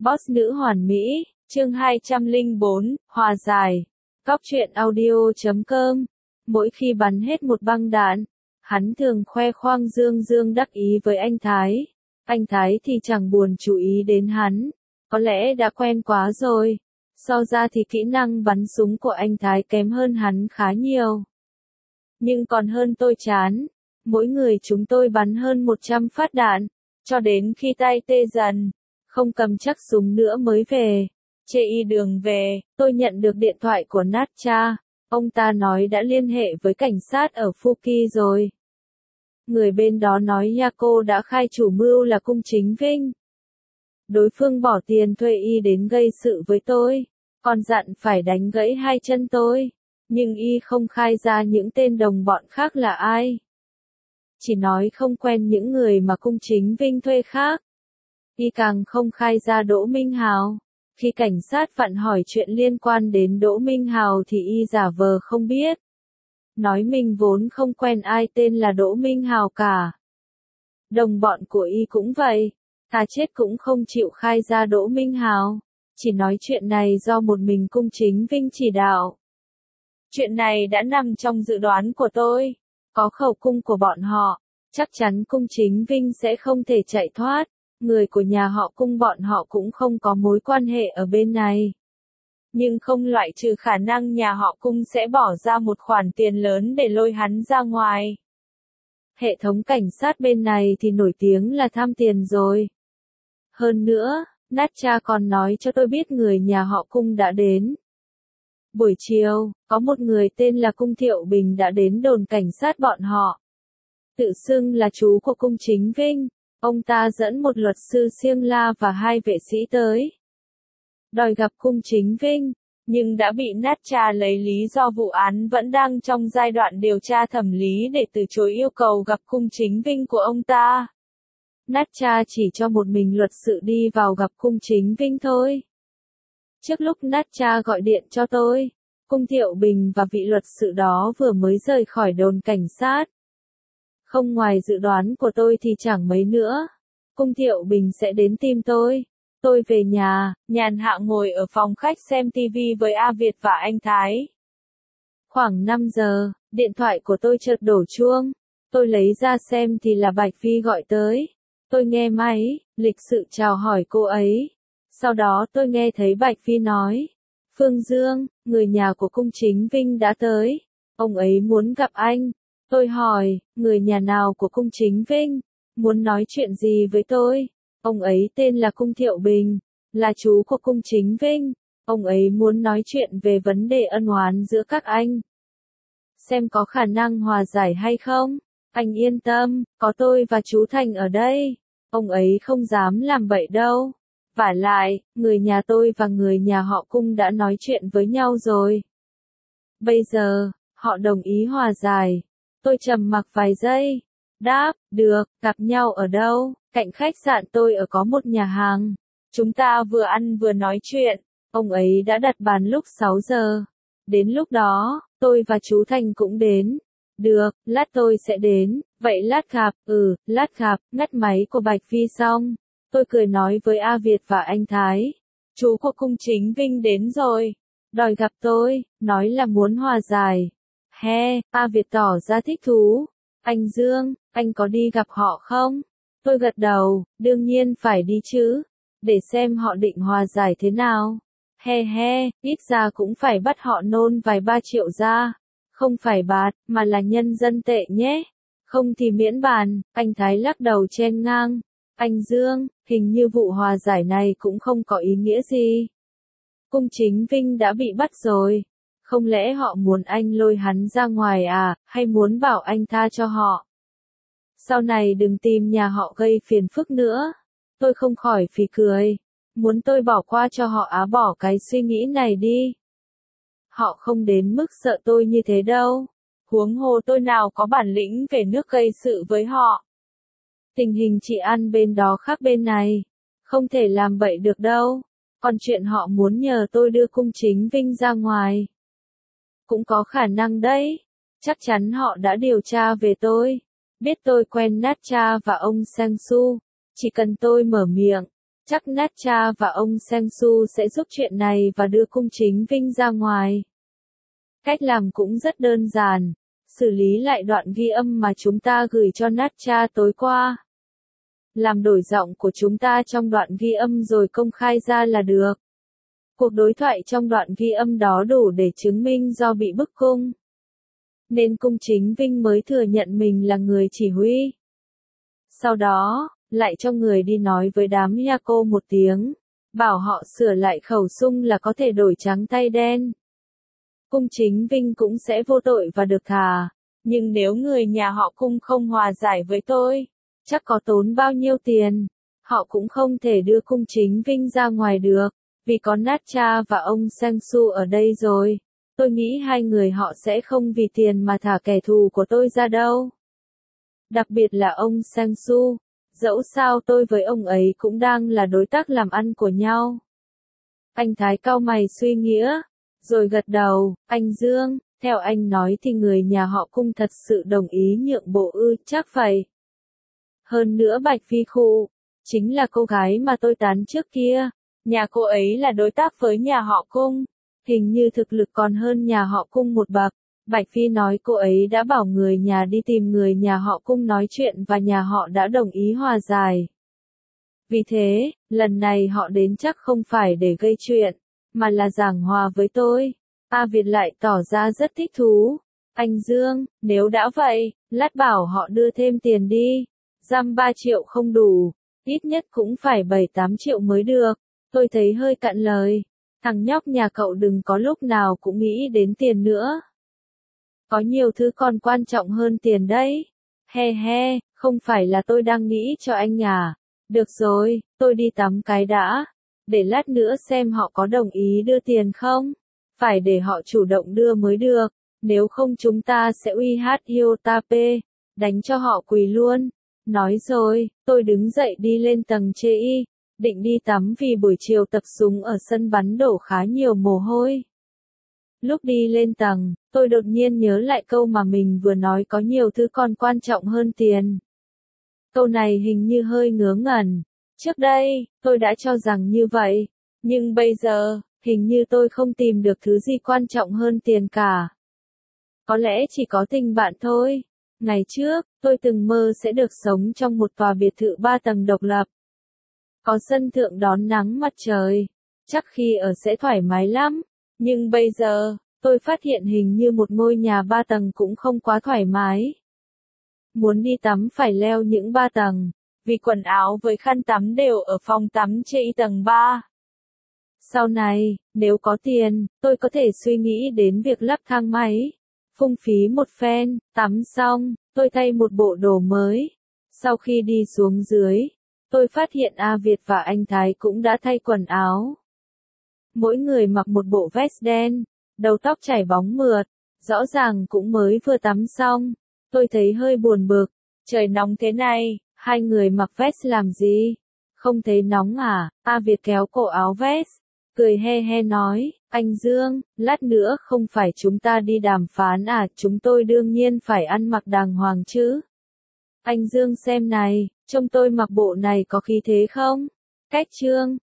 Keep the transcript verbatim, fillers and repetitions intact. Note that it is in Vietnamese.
Boss nữ hoàn mỹ, chương hai trăm lẻ bốn, hòa giải. Cóc truyện audio chấm com. Mỗi khi bắn hết một băng đạn, hắn thường khoe khoang dương dương đắc ý với anh Thái. Anh Thái thì chẳng buồn chú ý đến hắn. Có lẽ đã quen quá rồi. So ra thì kỹ năng bắn súng của anh Thái kém hơn hắn khá nhiều. Nhưng còn hơn tôi chán. Mỗi người chúng tôi bắn hơn một trăm phát đạn. Cho đến khi tay tê dần. Không cầm chắc súng nữa mới về. Trên y đường về, tôi nhận được điện thoại của Natcha. Ông ta nói đã liên hệ với cảnh sát ở Fuki rồi. Người bên đó nói Yako đã khai chủ mưu là Cung Chính Vinh. Đối phương bỏ tiền thuê y đến gây sự với tôi, còn dặn phải đánh gãy hai chân tôi. Nhưng y không khai ra những tên đồng bọn khác là ai. Chỉ nói không quen những người mà Cung Chính Vinh thuê khác. Y càng không khai ra Đỗ Minh Hào. Khi cảnh sát vặn hỏi chuyện liên quan đến Đỗ Minh Hào thì y giả vờ không biết. Nói mình vốn không quen ai tên là Đỗ Minh Hào cả. Đồng bọn của y cũng vậy. Thà chết cũng không chịu khai ra Đỗ Minh Hào. Chỉ nói chuyện này do một mình Cung Chính Vinh chỉ đạo. Chuyện này đã nằm trong dự đoán của tôi. Có khẩu cung của bọn họ. Chắc chắn Cung Chính Vinh sẽ không thể chạy thoát. Người của nhà họ Cung bọn họ cũng không có mối quan hệ ở bên này. Nhưng không loại trừ khả năng nhà họ Cung sẽ bỏ ra một khoản tiền lớn để lôi hắn ra ngoài. Hệ thống cảnh sát bên này thì nổi tiếng là tham tiền rồi. Hơn nữa, Natcha còn nói cho tôi biết người nhà họ Cung đã đến. Buổi chiều, có một người tên là Cung Thiệu Bình đã đến đồn cảnh sát bọn họ. Tự xưng là chú của Cung Chính Vinh. Ông ta dẫn một luật sư Siêng La và hai vệ sĩ tới. Đòi gặp Cung Chính Vinh, nhưng đã bị Natcha lấy lý do vụ án vẫn đang trong giai đoạn điều tra thẩm lý để từ chối yêu cầu gặp Cung Chính Vinh của ông ta. Natcha chỉ cho một mình luật sự đi vào gặp Cung Chính Vinh thôi. Trước lúc Natcha gọi điện cho tôi, Cung Thiệu Bình và vị luật sự đó vừa mới rời khỏi đồn cảnh sát. Không ngoài dự đoán của tôi thì chẳng mấy nữa. Cung Thiệu Bình sẽ đến tìm tôi. Tôi về nhà, nhàn hạ ngồi ở phòng khách xem tivi với A Việt và anh Thái. Khoảng năm giờ, điện thoại của tôi chợt đổ chuông. Tôi lấy ra xem thì là Bạch Phi gọi tới. Tôi nghe máy, lịch sự chào hỏi cô ấy. Sau đó tôi nghe thấy Bạch Phi nói. Phương Dương, người nhà của Cung Chính Vinh đã tới. Ông ấy muốn gặp anh. Tôi hỏi, người nhà nào của Cung Chính Vinh? Muốn nói chuyện gì với tôi? Ông ấy tên là Cung Thiệu Bình, là chú của Cung Chính Vinh. Ông ấy muốn nói chuyện về vấn đề ân oán giữa các anh. Xem có khả năng hòa giải hay không? Anh yên tâm, có tôi và chú Thành ở đây. Ông ấy không dám làm bậy đâu. Vả lại, người nhà tôi và người nhà họ Cung đã nói chuyện với nhau rồi. Bây giờ, họ đồng ý hòa giải. Tôi trầm mặc vài giây. Đáp, được, gặp nhau ở đâu? Cạnh khách sạn tôi ở có một nhà hàng. Chúng ta vừa ăn vừa nói chuyện. Ông ấy đã đặt bàn lúc sáu giờ. Đến lúc đó, tôi và chú Thành cũng đến. Được, lát tôi sẽ đến. Vậy lát gặp, ừ, lát gặp. Ngắt máy của Bạch Phi xong. Tôi cười nói với A Việt và anh Thái. Chú của Cung Chính Vinh đến rồi. Đòi gặp tôi, nói là muốn hòa giải. He, A Việt tỏ ra thích thú. Anh Dương, anh có đi gặp họ không? Tôi gật đầu, đương nhiên phải đi chứ. Để xem họ định hòa giải thế nào. He he, ít ra cũng phải bắt họ nôn vài ba triệu ra. Không phải bạt, mà là nhân dân tệ nhé. Không thì miễn bàn, anh Thái lắc đầu chen ngang. Anh Dương, hình như vụ hòa giải này cũng không có ý nghĩa gì. Cung Chính Vinh đã bị bắt rồi. Không lẽ họ muốn anh lôi hắn ra ngoài à, hay muốn bảo anh tha cho họ? Sau này đừng tìm nhà họ gây phiền phức nữa. Tôi không khỏi phì cười. Muốn tôi bỏ qua cho họ á, bỏ cái suy nghĩ này đi. Họ không đến mức sợ tôi như thế đâu. Huống hồ tôi nào có bản lĩnh về nước gây sự với họ. Tình hình trị an bên đó khác bên này. Không thể làm bậy được đâu. Còn chuyện họ muốn nhờ tôi đưa Cung Chính Vinh ra ngoài. Cũng có khả năng đấy. Chắc chắn họ đã điều tra về tôi. Biết tôi quen Natcha và ông Sang Su. Chỉ cần tôi mở miệng. Chắc Natcha và ông Sang Su sẽ giúp chuyện này và đưa Cung Chính Vinh ra ngoài. Cách làm cũng rất đơn giản, xử lý lại đoạn ghi âm mà chúng ta gửi cho Natcha tối qua. Làm đổi giọng của chúng ta trong đoạn ghi âm rồi công khai ra là được. Cuộc đối thoại trong đoạn ghi âm đó đủ để chứng minh do bị bức cung, nên Cung Chính Vinh mới thừa nhận mình là người chỉ huy. Sau đó, lại cho người đi nói với đám Yaco một tiếng, bảo họ sửa lại khẩu sung là có thể đổi trắng tay đen. Cung Chính Vinh cũng sẽ vô tội và được thả, nhưng nếu người nhà họ Cung không hòa giải với tôi, chắc có tốn bao nhiêu tiền, họ cũng không thể đưa Cung Chính Vinh ra ngoài được, vì có Natcha và ông Sang Su ở đây rồi. Tôi nghĩ hai người họ sẽ không vì tiền mà thả kẻ thù của tôi ra đâu. Đặc biệt là ông Sang Su, dẫu sao tôi với ông ấy cũng đang là đối tác làm ăn của nhau. Anh Thái cau mày suy nghĩa, rồi gật đầu. Anh Dương, theo anh nói thì người nhà họ Cung thật sự đồng ý nhượng bộ ư? Chắc vậy. Hơn nữa Bạch Phi Khụ, chính là cô gái mà tôi tán trước kia, nhà cô ấy là đối tác với nhà họ Cung, hình như thực lực còn hơn nhà họ Cung một bậc. Bạch Phi nói cô ấy đã bảo người nhà đi tìm người nhà họ Cung nói chuyện và nhà họ đã đồng ý hòa giải. Vì thế, lần này họ đến chắc không phải để gây chuyện, mà là giảng hòa với tôi. A Việt lại tỏ ra rất thích thú. Anh Dương, nếu đã vậy, lát bảo họ đưa thêm tiền đi. Dăm ba triệu không đủ, ít nhất cũng phải bảy tám triệu mới được. Tôi thấy hơi cạn lời. Thằng nhóc nhà cậu đừng có lúc nào cũng nghĩ đến tiền nữa. Có nhiều thứ còn quan trọng hơn tiền đấy. He he, không phải là tôi đang nghĩ cho anh à. Được rồi, tôi đi tắm cái đã. Để lát nữa xem họ có đồng ý đưa tiền không. Phải để họ chủ động đưa mới được. Nếu không chúng ta sẽ uy hát Hyotape, đánh cho họ quỳ luôn. Nói rồi, tôi đứng dậy đi lên tầng chê y, định đi tắm vì buổi chiều tập súng ở sân bắn đổ khá nhiều mồ hôi. Lúc đi lên tầng, tôi đột nhiên nhớ lại câu mà mình vừa nói có nhiều thứ còn quan trọng hơn tiền. Câu này hình như hơi ngớ ngẩn. Trước đây, tôi đã cho rằng như vậy, nhưng bây giờ, hình như tôi không tìm được thứ gì quan trọng hơn tiền cả. Có lẽ chỉ có tình bạn thôi. Ngày trước, tôi từng mơ sẽ được sống trong một tòa biệt thự ba tầng độc lập. Có sân thượng đón nắng mặt trời, chắc khi ở sẽ thoải mái lắm. Nhưng bây giờ, tôi phát hiện hình như một ngôi nhà ba tầng cũng không quá thoải mái. Muốn đi tắm phải leo những ba tầng, vì quần áo với khăn tắm đều ở phòng tắm trên tầng ba. Sau này, nếu có tiền, tôi có thể suy nghĩ đến việc lắp thang máy. Phung phí một phen, tắm xong, tôi thay một bộ đồ mới. Sau khi đi xuống dưới, tôi phát hiện A Việt và anh Thái cũng đã thay quần áo. Mỗi người mặc một bộ vest đen, đầu tóc chảy bóng mượt, rõ ràng cũng mới vừa tắm xong. Tôi thấy hơi buồn bực, trời nóng thế này, hai người mặc vest làm gì? Không thấy nóng à? A Việt kéo cổ áo vest, cười he he nói, anh Dương, lát nữa không phải chúng ta đi đàm phán à, chúng tôi đương nhiên phải ăn mặc đàng hoàng chứ. Anh Dương xem này, trông tôi mặc bộ này có khí thế không? Cách trương,